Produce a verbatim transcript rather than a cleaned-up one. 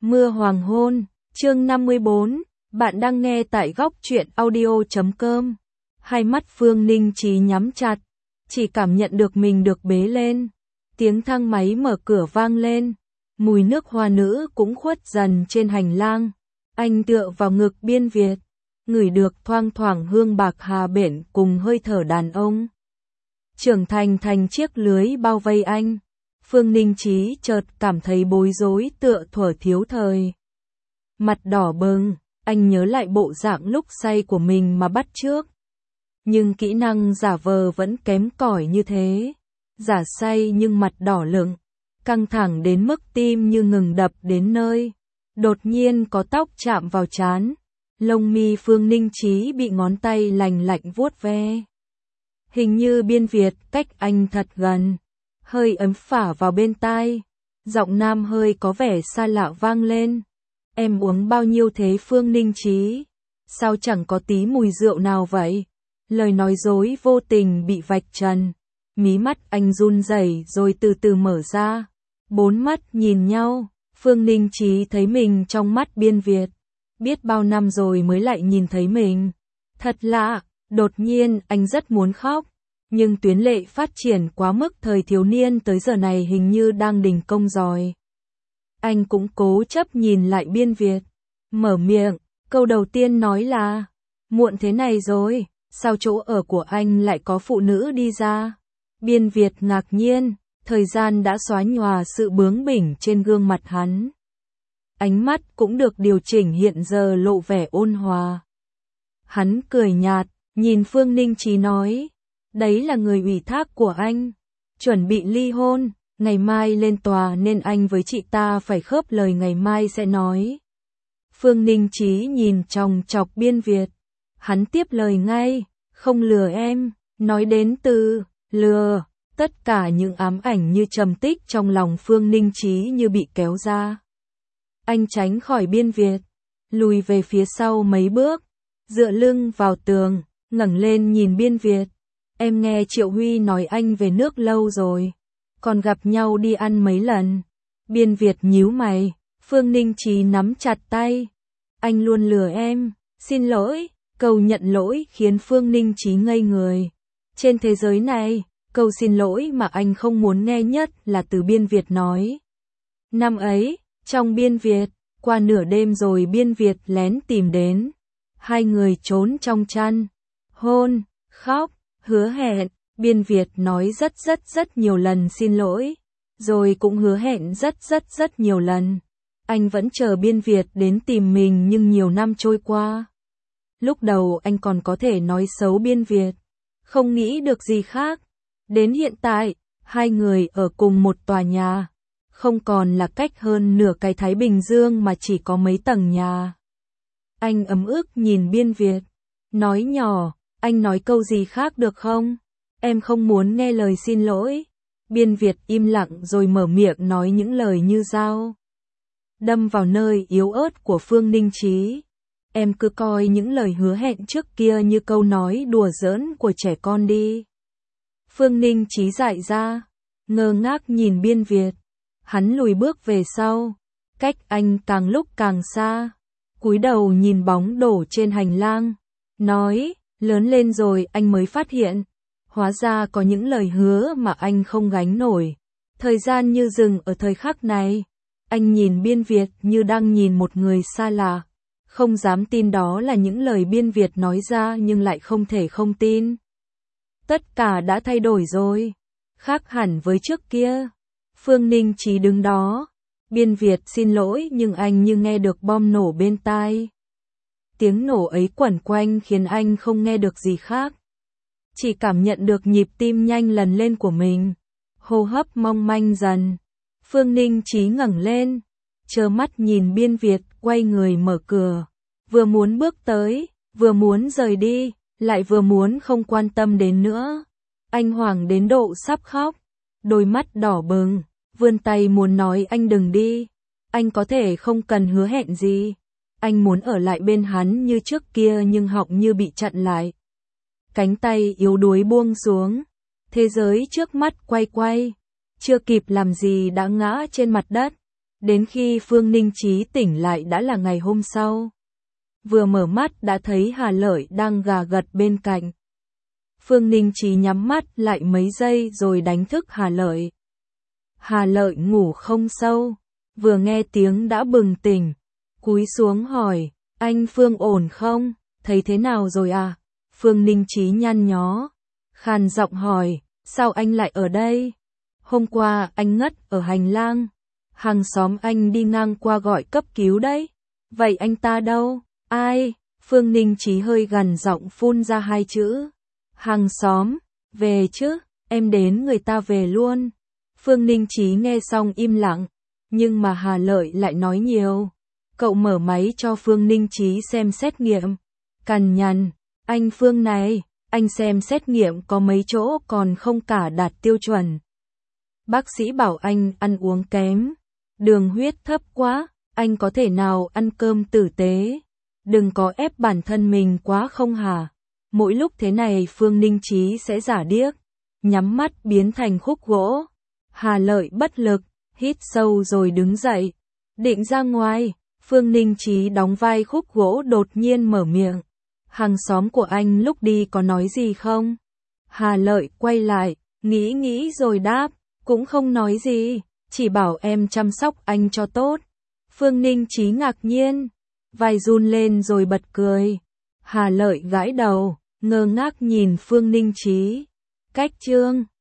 Mưa hoàng hôn, chương năm mươi bốn, bạn đang nghe tại góc truyện audio chấm com. Hai mắt Phương Ninh Trí nhắm chặt, chỉ cảm nhận được mình được bế lên. Tiếng thang máy mở cửa vang lên, mùi nước hoa nữ cũng khuất dần trên hành lang. Anh tựa vào ngực Biên Việt, ngửi được thoang thoảng hương bạc hà bển cùng hơi thở đàn ông. Trưởng thành thành chiếc lưới bao vây anh. Phương Ninh Trí chợt cảm thấy bối rối tựa thuở thiếu thời. Mặt đỏ bừng, anh nhớ lại bộ dạng lúc say của mình mà bắt chước. Nhưng kỹ năng giả vờ vẫn kém cỏi như thế. Giả say nhưng mặt đỏ lựng, căng thẳng đến mức tim như ngừng đập đến nơi. Đột nhiên có tóc chạm vào trán. Lông mi Phương Ninh Trí bị ngón tay lành lạnh vuốt ve. Hình như Biên Việt cách anh thật gần. Hơi ấm phả vào bên tai, giọng nam hơi có vẻ xa lạ vang lên. Em uống bao nhiêu thế Phương Ninh Trí? Sao chẳng có tí mùi rượu nào vậy? Lời nói dối vô tình bị vạch trần. Mí mắt anh run rẩy rồi từ từ mở ra. Bốn mắt nhìn nhau, Phương Ninh Trí thấy mình trong mắt Biên Việt. Biết bao năm rồi mới lại nhìn thấy mình. Thật lạ, đột nhiên anh rất muốn khóc. Nhưng tuyến lệ phát triển quá mức thời thiếu niên tới giờ này hình như đang đình công rồi. Anh cũng cố chấp nhìn lại Biên Việt. Mở miệng, câu đầu tiên nói là, muộn thế này rồi, sao chỗ ở của anh lại có phụ nữ đi ra? Biên Việt ngạc nhiên, thời gian đã xóa nhòa sự bướng bỉnh trên gương mặt hắn. Ánh mắt cũng được điều chỉnh hiện giờ lộ vẻ ôn hòa. Hắn cười nhạt, nhìn Phương Ninh Trí nói. Đấy là người ủy thác của anh, chuẩn bị ly hôn, ngày mai lên tòa nên anh với chị ta phải khớp lời ngày mai sẽ nói. Phương Ninh Trí nhìn chòng chọc Biên Việt, hắn tiếp lời ngay, không lừa em, nói đến từ, lừa, tất cả những ám ảnh như trầm tích trong lòng Phương Ninh Trí như bị kéo ra. Anh tránh khỏi Biên Việt, lùi về phía sau mấy bước, dựa lưng vào tường, ngẩng lên nhìn Biên Việt. Em nghe Triệu Huy nói anh về nước lâu rồi, còn gặp nhau đi ăn mấy lần. Biên Việt nhíu mày, Phương Ninh Trí nắm chặt tay. Anh luôn lừa em, xin lỗi, câu nhận lỗi khiến Phương Ninh Trí ngây người. Trên thế giới này, câu xin lỗi mà anh không muốn nghe nhất là từ Biên Việt nói. Năm ấy, trong Biên Việt, qua nửa đêm rồi Biên Việt lén tìm đến. Hai người trốn trong chăn, hôn, khóc. Hứa hẹn, Biên Việt nói rất rất rất nhiều lần xin lỗi, rồi cũng hứa hẹn rất rất rất nhiều lần. Anh vẫn chờ Biên Việt đến tìm mình nhưng nhiều năm trôi qua. Lúc đầu anh còn có thể nói xấu Biên Việt, không nghĩ được gì khác. Đến hiện tại, hai người ở cùng một tòa nhà, không còn là cách hơn nửa cái Thái Bình Dương mà chỉ có mấy tầng nhà. Anh ấm ức nhìn Biên Việt, nói nhỏ. Anh nói câu gì khác được không? Em không muốn nghe lời xin lỗi. Biên Việt im lặng rồi mở miệng nói những lời như dao đâm vào nơi yếu ớt của Phương Ninh Trí. Em cứ coi những lời hứa hẹn trước kia như câu nói đùa giỡn của trẻ con đi. Phương Ninh Trí dại ra, ngơ ngác nhìn Biên Việt. Hắn lùi bước về sau, cách anh càng lúc càng xa, cúi đầu nhìn bóng đổ trên hành lang, nói. Lớn lên rồi anh mới phát hiện, hóa ra có những lời hứa mà anh không gánh nổi. Thời gian như dừng ở thời khắc này, anh nhìn Biên Việt như đang nhìn một người xa lạ, không dám tin đó là những lời Biên Việt nói ra nhưng lại không thể không tin. Tất cả đã thay đổi rồi, khác hẳn với trước kia. Phương Ninh Trí đứng đó, Biên Việt xin lỗi nhưng anh như nghe được bom nổ bên tai. Tiếng nổ ấy quẩn quanh khiến anh không nghe được gì khác. Chỉ cảm nhận được nhịp tim nhanh lần lên của mình. Hô hấp mong manh dần. Phương Ninh Trí ngẩng lên, trơ mắt nhìn Biên Việt quay người mở cửa. Vừa muốn bước tới, vừa muốn rời đi, lại vừa muốn không quan tâm đến nữa. Anh hoảng đến độ sắp khóc. Đôi mắt đỏ bừng, vươn tay muốn nói anh đừng đi. Anh có thể không cần hứa hẹn gì. Anh muốn ở lại bên hắn như trước kia nhưng họng như bị chặn lại. Cánh tay yếu đuối buông xuống. Thế giới trước mắt quay quay. Chưa kịp làm gì đã ngã trên mặt đất. Đến khi Phương Ninh Chí tỉnh lại đã là ngày hôm sau. Vừa mở mắt đã thấy Hà Lợi đang gà gật bên cạnh. Phương Ninh Chí nhắm mắt lại mấy giây rồi đánh thức Hà Lợi. Hà Lợi ngủ không sâu, vừa nghe tiếng đã bừng tỉnh, cúi xuống hỏi, anh Phương ổn không, thấy thế nào rồi à? Phương Ninh Chí nhăn nhó, khàn giọng hỏi, sao anh lại ở đây? Hôm qua anh ngất ở hành lang, hàng xóm anh đi ngang qua gọi cấp cứu đấy. Vậy anh ta đâu? Ai? Phương Ninh Chí hơi gằn giọng phun ra hai chữ. Hàng xóm, về chứ, em đến người ta về luôn. Phương Ninh Chí nghe xong im lặng, nhưng mà Hà Lợi lại nói nhiều. Cậu mở máy cho Phương Ninh Chí xem xét nghiệm. Cằn nhằn, anh Phương này, anh xem xét nghiệm có mấy chỗ còn không cả đạt tiêu chuẩn. Bác sĩ bảo anh ăn uống kém, đường huyết thấp quá, anh có thể nào ăn cơm tử tế, đừng có ép bản thân mình quá không hả? Mỗi lúc thế này Phương Ninh Chí sẽ giả điếc, nhắm mắt biến thành khúc gỗ. Hà Lợi bất lực, hít sâu rồi đứng dậy, định ra ngoài. Phương Ninh Chí đóng vai khúc gỗ đột nhiên mở miệng. Hàng xóm của anh lúc đi có nói gì không? Hà Lợi quay lại, nghĩ nghĩ rồi đáp, cũng không nói gì, chỉ bảo em chăm sóc anh cho tốt. Phương Ninh Chí ngạc nhiên, vai run lên rồi bật cười. Hà Lợi gãi đầu, ngơ ngác nhìn Phương Ninh Chí. Cách chương